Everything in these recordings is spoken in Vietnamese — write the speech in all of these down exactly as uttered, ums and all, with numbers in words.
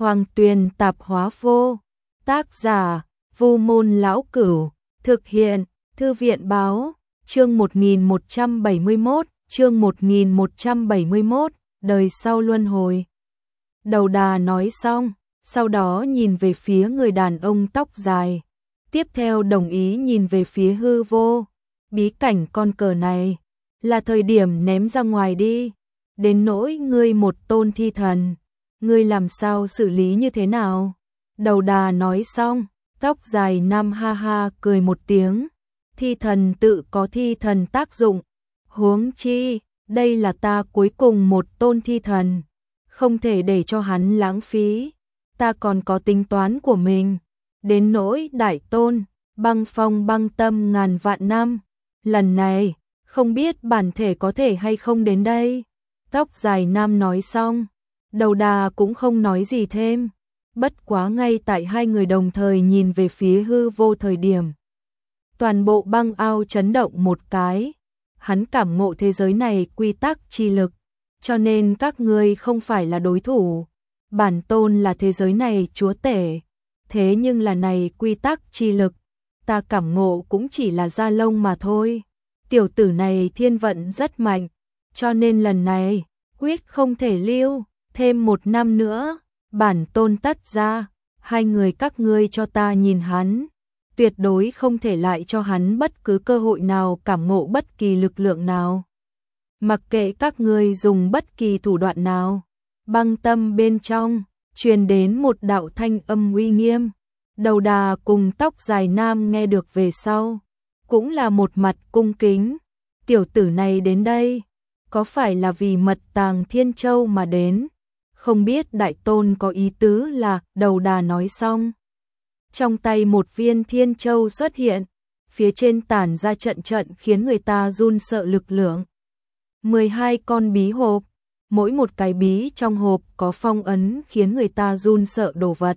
Hoàng Tuyền Tạp Hóa Vô. Tác giả: Vu Môn Lão Cửu. Thực hiện: Thư viện Báo. Chương một nghìn một trăm bảy mươi mốt, chương một nghìn một trăm bảy mươi mốt, đời sau luân hồi. Đầu đà nói xong, sau đó nhìn về phía người đàn ông tóc dài. Tiếp theo đồng ý nhìn về phía hư vô. Bí cảnh con cờ này, là thời điểm ném ra ngoài đi. Đến nỗi ngươi một tôn thi thần, ngươi làm sao xử lý như thế nào? Đầu đà nói xong, tóc dài nam ha ha cười một tiếng. Thi thần tự có thi thần tác dụng. Huống chi, đây là ta cuối cùng một tôn thi thần. Không thể để cho hắn lãng phí. Ta còn có tính toán của mình. Đến nỗi đại tôn, băng phong băng tâm ngàn vạn năm. Lần này, không biết bản thể có thể hay không đến đây. Tóc dài nam nói xong, đầu đà cũng không nói gì thêm. Bất quá ngay tại hai người đồng thời nhìn về phía hư vô thời điểm. Toàn bộ băng ao chấn động một cái. Hắn cảm ngộ thế giới này quy tắc chi lực. Cho nên các ngươi không phải là đối thủ. Bản tôn là thế giới này chúa tể. Thế nhưng là này quy tắc chi lực. Ta cảm ngộ cũng chỉ là da lông mà thôi. Tiểu tử này thiên vận rất mạnh. Cho nên lần này, quyết không thể lưu. Thêm một năm nữa, bản tôn tất ra. Hai người các ngươi cho ta nhìn hắn. Tuyệt đối không thể lại cho hắn bất cứ cơ hội nào cảm ngộ bất kỳ lực lượng nào. Mặc kệ các ngươi dùng bất kỳ thủ đoạn nào. Băng tâm bên trong, truyền đến một đạo thanh âm uy nghiêm. Đầu đà cùng tóc dài nam nghe được về sau. Cũng là một mặt cung kính. Tiểu tử này đến đây, có phải là vì mật tàng Thiên Châu mà đến? Không biết đại tôn có ý tứ là, đầu đà nói xong. Trong tay một viên Thiên Châu xuất hiện, phía trên tản ra trận trận khiến người ta run sợ lực lượng. mười hai con bí hộp, mỗi một cái bí trong hộp có phong ấn khiến người ta run sợ đồ vật.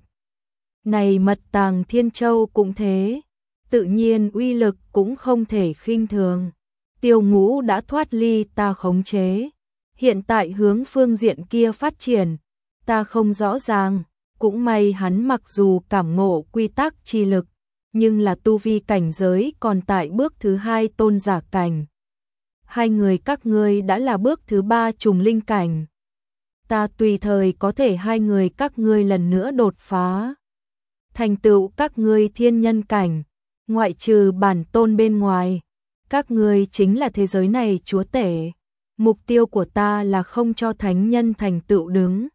Này mật tàng Thiên Châu cũng thế, tự nhiên uy lực cũng không thể khinh thường. Tiêu Ngũ đã thoát ly ta khống chế, hiện tại hướng phương diện kia phát triển, ta không rõ ràng. Cũng may hắn mặc dù cảm ngộ quy tắc chi lực, nhưng là tu vi cảnh giới còn tại bước thứ hai tôn giả cảnh. Hai người các ngươi đã là bước thứ ba trùng linh cảnh. Ta tùy thời có thể hai người các ngươi lần nữa đột phá. Thành tựu các ngươi thiên nhân cảnh, ngoại trừ bản tôn bên ngoài. Các ngươi chính là thế giới này chúa tể. Mục tiêu của ta là không cho thánh nhân thành tựu đứng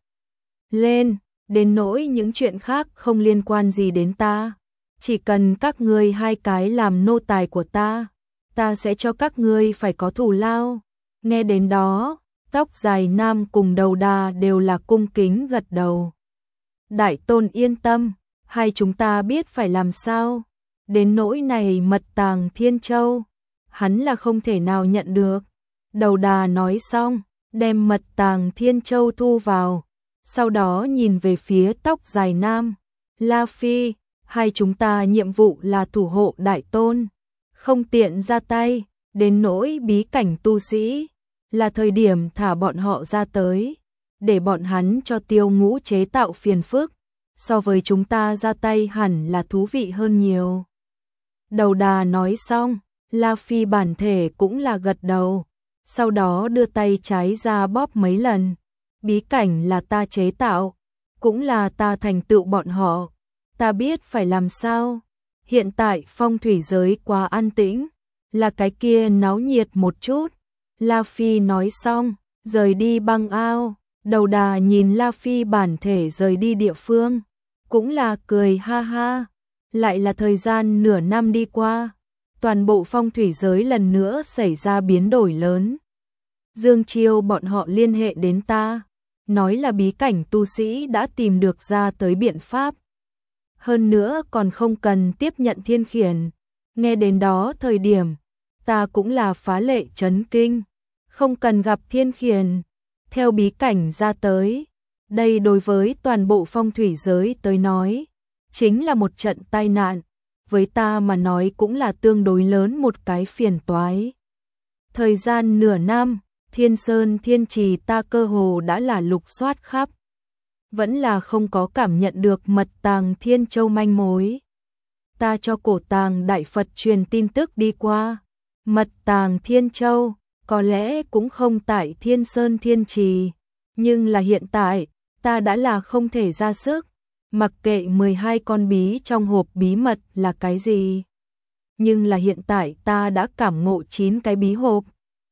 lên. Đến nỗi những chuyện khác không liên quan gì đến ta. Chỉ cần các ngươi hai cái làm nô tài của ta, ta sẽ cho các ngươi phải có thù lao. Nghe đến đó, tóc dài nam cùng đầu đà đều là cung kính gật đầu. Đại tôn yên tâm, hai chúng ta biết phải làm sao. Đến nỗi này mật tàng Thiên Châu, hắn là không thể nào nhận được. Đầu đà nói xong, đem mật tàng Thiên Châu thu vào. Sau đó nhìn về phía tóc dài nam. La Phi, hai chúng ta nhiệm vụ là thủ hộ đại tôn. Không tiện ra tay, đến nỗi bí cảnh tu sĩ. Là thời điểm thả bọn họ ra tới. Để bọn hắn cho Tiêu Ngũ chế tạo phiền phức. So với chúng ta ra tay hẳn là thú vị hơn nhiều. Đầu đà nói xong, La Phi bản thể cũng là gật đầu. Sau đó đưa tay trái ra bóp mấy lần. Bí cảnh là ta chế tạo, cũng là ta thành tựu bọn họ. Ta biết phải làm sao. Hiện tại phong thủy giới quá an tĩnh, là cái kia náo nhiệt một chút. La Phi nói xong, rời đi băng ao. Đầu đà nhìn La Phi bản thể rời đi địa phương, cũng là cười ha ha. Lại là thời gian nửa năm đi qua, toàn bộ phong thủy giới lần nữa xảy ra biến đổi lớn. Dương Chiêu bọn họ liên hệ đến ta, nói là bí cảnh tu sĩ đã tìm được ra tới biện pháp. Hơn nữa còn không cần tiếp nhận thiên khiển. Nghe đến đó thời điểm, ta cũng là phá lệ chấn kinh. Không cần gặp thiên khiển, theo bí cảnh ra tới. Đây đối với toàn bộ phong thủy giới tới nói, chính là một trận tai nạn. Với ta mà nói cũng là tương đối lớn một cái phiền toái. Thời gian nửa năm, Thiên Sơn Thiên Trì ta cơ hồ đã là lục soát khắp. vẫn là không có cảm nhận được mật tàng Thiên Châu manh mối. Ta cho cổ tàng Đại Phật truyền tin tức đi qua, mật tàng Thiên Châu có lẽ cũng không tại Thiên Sơn Thiên Trì, nhưng là hiện tại, ta đã là không thể ra sức, mặc kệ mười hai con bí trong hộp bí mật là cái gì. Nhưng là hiện tại ta đã cảm ngộ chín cái bí hộp.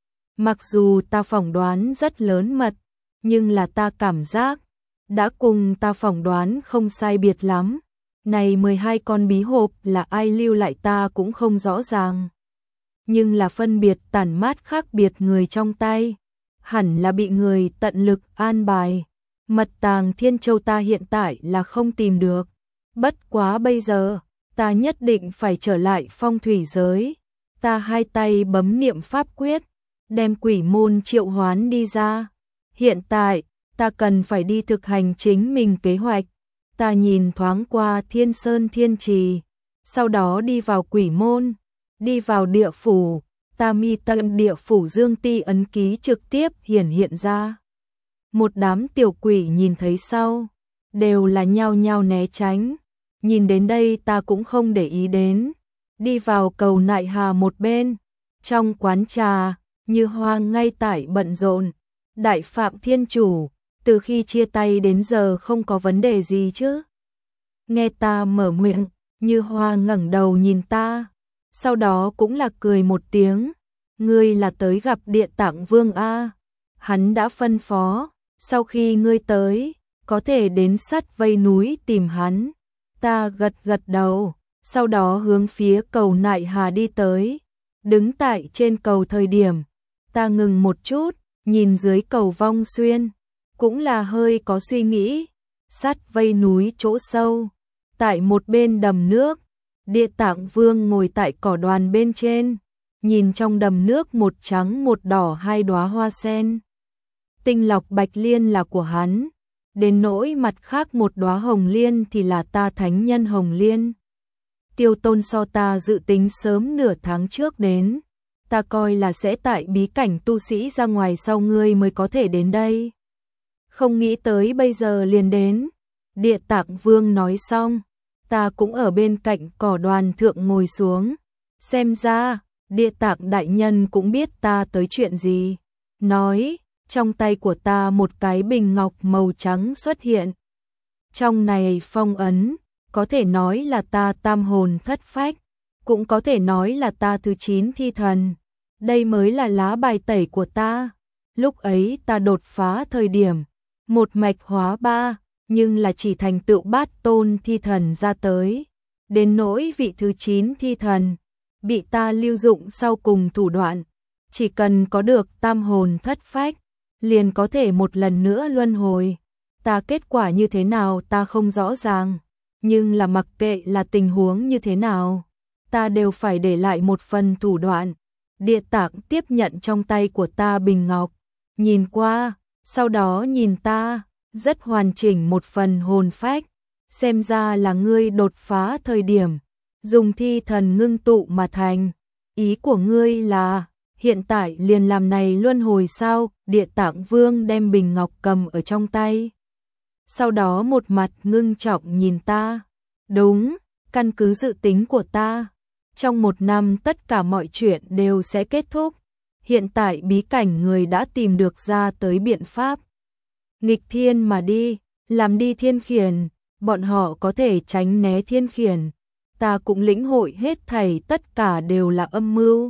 Mặc dù ta phỏng đoán rất lớn mật, nhưng là ta cảm giác, đã cùng ta phỏng đoán không sai biệt lắm. Này mười hai con bí hộp là ai lưu lại ta cũng không rõ ràng. Nhưng là phân biệt tản mát khác biệt người trong tay, hẳn là bị người tận lực an bài. Mật tàng Thiên Châu ta hiện tại là không tìm được. Bất quá bây giờ, ta nhất định phải trở lại phong thủy giới. Ta hai tay bấm niệm pháp quyết, đem quỷ môn triệu hoán đi ra. Hiện tại, ta cần phải đi thực hành chính mình kế hoạch. Ta nhìn thoáng qua Thiên Sơn Thiên Trì, sau đó đi vào quỷ môn, đi vào địa phủ, ta mi tâm địa phủ dương ti ấn ký trực tiếp hiển hiện ra. Một đám tiểu quỷ nhìn thấy sau, đều là nhao nhao né tránh. Nhìn đến đây ta cũng không để ý đến, đi vào cầu nại hà một bên, trong quán trà, Như Hoa ngay tại bận rộn. Đại Phạm Thiên Chủ, từ khi chia tay đến giờ không có vấn đề gì chứ? Nghe ta mở miệng, Như Hoa ngẩng đầu nhìn ta, sau đó cũng là cười một tiếng. Ngươi là tới gặp Địa Tạng Vương a? Hắn đã phân phó, sau khi ngươi tới, có thể đến sát vây núi tìm hắn. Ta gật gật đầu, sau đó hướng phía cầu nại hà đi tới. Đứng tại trên cầu thời điểm, ta ngừng một chút, nhìn dưới cầu Vong Xuyên, cũng là hơi có suy nghĩ. Sát vây núi chỗ sâu, tại một bên đầm nước, Địa Tạng Vương ngồi tại cỏ đoàn bên trên, nhìn trong đầm nước một trắng một đỏ hai đóa hoa sen. Tinh lọc bạch liên là của hắn, đến nỗi mặt khác một đóa hồng liên thì là ta thánh nhân hồng liên. Tiêu Tôn so ta dự tính sớm nửa tháng trước đến, ta coi là sẽ tại bí cảnh tu sĩ ra ngoài sau ngươi mới có thể đến đây. Không nghĩ tới bây giờ liền đến. Địa Tạng Vương nói xong, ta cũng ở bên cạnh cỏ đoàn thượng ngồi xuống. Xem ra, Địa Tạng đại nhân cũng biết ta tới chuyện gì. Nói, trong tay của ta một cái bình ngọc màu trắng xuất hiện. Trong này phong ấn, có thể nói là ta tam hồn thất phách, cũng có thể nói là ta thứ chín thi thần. Đây mới là lá bài tẩy của ta. Lúc ấy ta đột phá thời điểm, một mạch hóa ba, nhưng là chỉ thành tựu bát tôn thi thần ra tới. Đến nỗi vị thứ chín thi thần, bị ta lưu dụng sau cùng thủ đoạn. Chỉ cần có được tam hồn thất phách, liền có thể một lần nữa luân hồi. Ta kết quả như thế nào ta không rõ ràng, nhưng là mặc kệ là tình huống như thế nào, ta đều phải để lại một phần thủ đoạn. Địa Tạng tiếp nhận trong tay của ta bình ngọc, nhìn qua, sau đó nhìn ta, rất hoàn chỉnh một phần hồn phách. Xem ra là ngươi đột phá thời điểm, dùng thi thần ngưng tụ mà thành. Ý của ngươi là, hiện tại liền làm này luân hồi sao? Địa Tạng Vương đem bình ngọc cầm ở trong tay. Sau đó một mặt ngưng trọng nhìn ta. Đúng, căn cứ dự tính của ta, trong một năm tất cả mọi chuyện đều sẽ kết thúc. Hiện tại bí cảnh người đã tìm được ra tới biện pháp. Nghịch thiên mà đi, làm đi thiên khiển, bọn họ có thể tránh né thiên khiển. Ta cũng lĩnh hội hết thảy tất cả đều là âm mưu.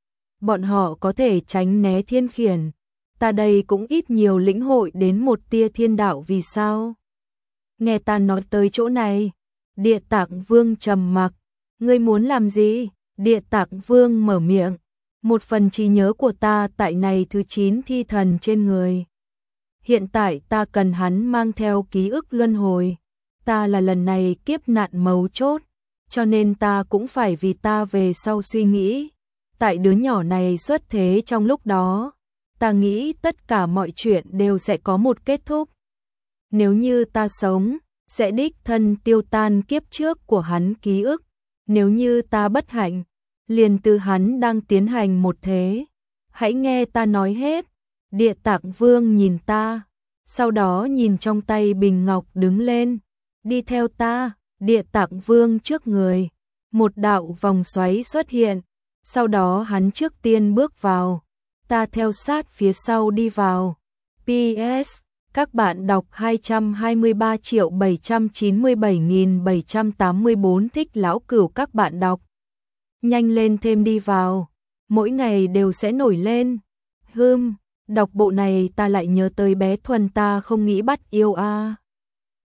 Bọn họ có thể tránh né thiên khiển, ta đây cũng ít nhiều lĩnh hội đến một tia thiên đạo vì sao. Nghe ta nói tới chỗ này, Địa Tạng Vương trầm mặc. Ngươi muốn làm gì? Địa Tạng Vương mở miệng. Một phần trí nhớ của ta tại này thứ chín thi thần trên người. Hiện tại ta cần hắn mang theo ký ức luân hồi. Ta là lần này kiếp nạn mấu chốt, cho nên ta cũng phải vì ta về sau suy nghĩ. Tại đứa nhỏ này xuất thế trong lúc đó, ta nghĩ tất cả mọi chuyện đều sẽ có một kết thúc. Nếu như ta sống, sẽ đích thân tiêu tan kiếp trước của hắn ký ức. Nếu như ta bất hạnh, liền từ hắn đang tiến hành một thế. Hãy nghe ta nói hết. Địa Tạng Vương nhìn ta, sau đó nhìn trong tay bình ngọc đứng lên, đi theo ta, Địa Tạng Vương trước người, một đạo vòng xoáy xuất hiện, sau đó hắn trước tiên bước vào, ta theo sát phía sau đi vào. pê ét Các bạn đọc hai trăm hai mươi ba triệu bảy trăm chín mươi bảy nghìn bảy trăm tám mươi bốn thích lão cửu, các bạn đọc nhanh lên thêm đi vào, mỗi ngày đều sẽ nổi lên. Hừm, đọc bộ này ta lại nhớ tới bé Thuần, ta không nghĩ bắt yêu a. À.